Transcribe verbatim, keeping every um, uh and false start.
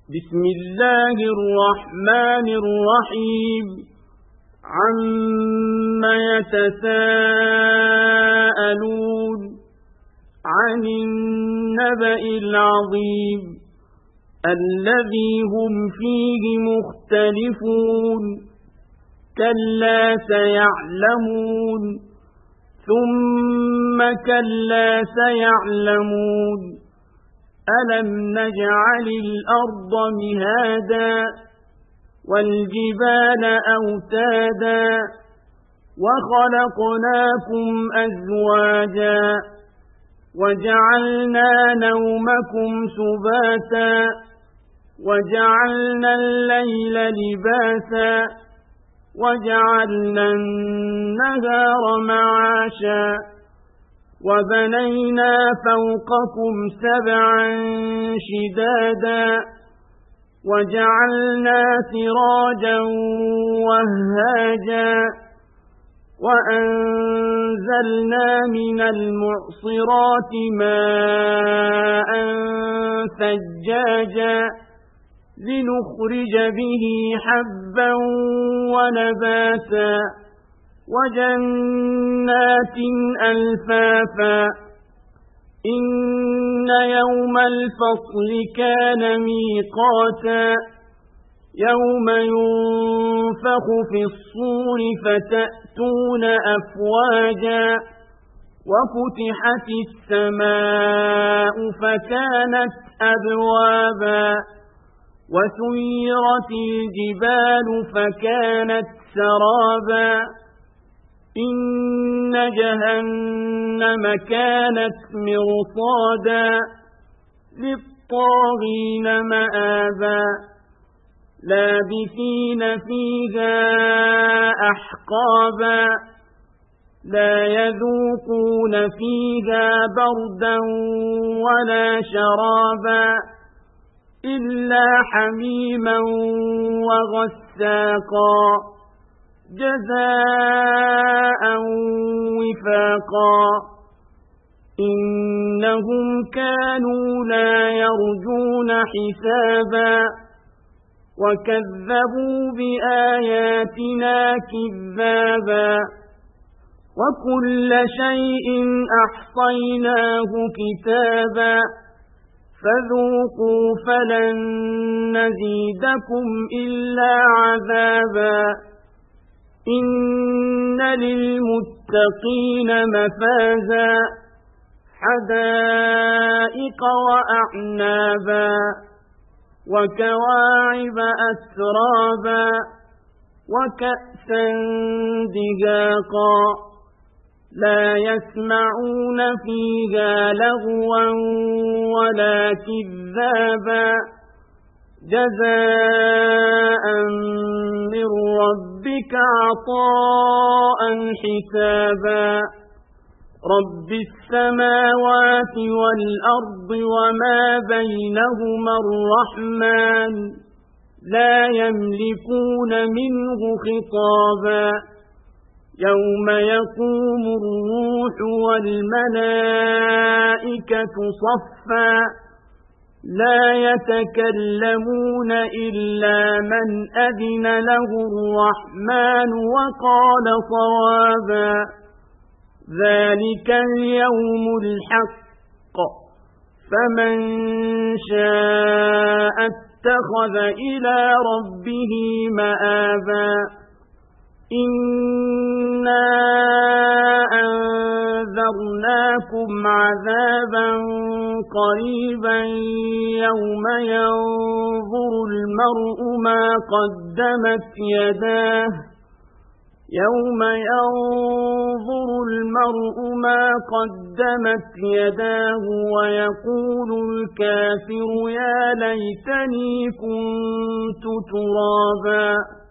بسم الله الرحمن الرحيم عَمَّ يتساءلون عن النبأ العظيم الذي هم فيه مختلفون كلا سيعلمون ثم كلا سيعلمون ألم نجعل الأرض مهادا والجبال أوتادا وخلقناكم أزواجا وجعلنا نومكم سباتا وجعلنا الليل لباسا وجعلنا النهار معاشا وبنينا فوقكم سبعا شدادا وجعلنا سراجا وهاجا وأنزلنا من المعصرات ماء ثجاجا لنخرج به حبا ونباتا وجنات ألفافا إن يوم الفصل كان ميقاتا يوم ينفخ في الصور فتأتون أفواجا وفتحت السماء فكانت أبوابا وسيرت الجبال فكانت سرابا إن جهنم كانت مرصادا للطاغين مآبا لابثين فيها أحقابا لا يذوقون فيها بردا ولا شرابا إلا حميما وغساقا جزاء وفاقا إنهم كانوا لا يرجون حسابا وكذبوا بآياتنا كذابا وكل شيء أحصيناه كتابا فذوقوا فلن نزيدكم إلا عذابا إن للمتقين مفازا حدائق وأعنابا وكواعب أترابا وكأسا دهاقا لا يسمعون فيها لغوا ولا كذابا جزاء من ربك عطاء حسابا رب السماوات والأرض وما بينهما الرحمن لا يملكون منه خطابا يوم يقوم الروح والملائكة صفا لا يتكلمون إلا من أذن له الرحمن وقال صوابا ذلك اليوم الحق فمن شاء اتخذ إلى ربه مآبا إنا أنذرناكم عذابا قريبا يوم ينظر المرء ما قدمت يداه يوم ينظر المرء ما قدمت يداه ويقول الكافر يا ليتني كنت ترابا